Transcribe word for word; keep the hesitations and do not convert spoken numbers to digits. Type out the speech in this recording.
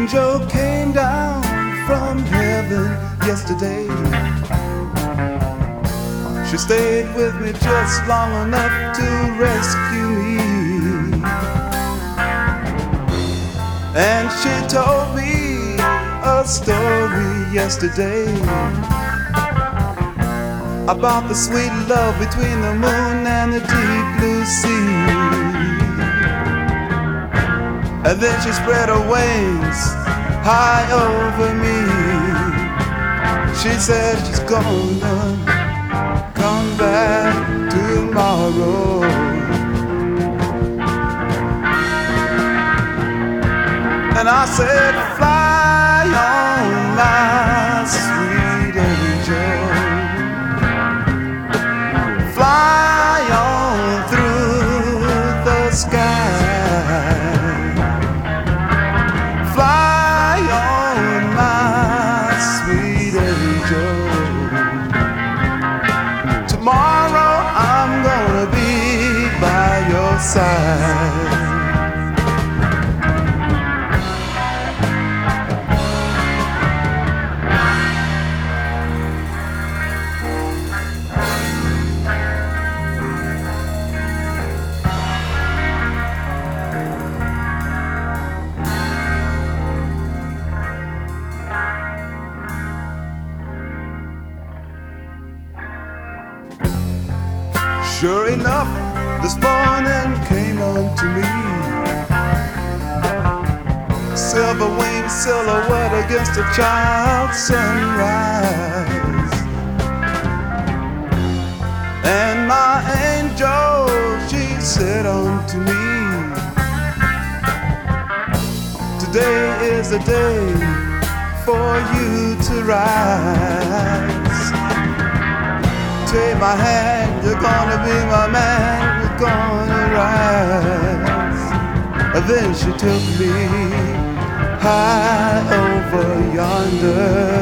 angel came down from heaven yesterday. She stayed with me just long enough to rescue me. And she told me a story yesterday about the sweet love between the moon and the deep blue sea. And then she spread her wings high over me. She said she's gonna come back tomorrow. And I said, fly on, my sweet angel. Fly on through the sky. Fly on, my sweet angel. Tomorrow I'm gonna be by your side. Sure enough, this morning came unto me, silver-winged silhouette against a child's sunrise. And my angel, she said unto me, today is the day for you to rise. Take my hand, you're gonna be my man, we're gonna rise. And then she took me high over yonder.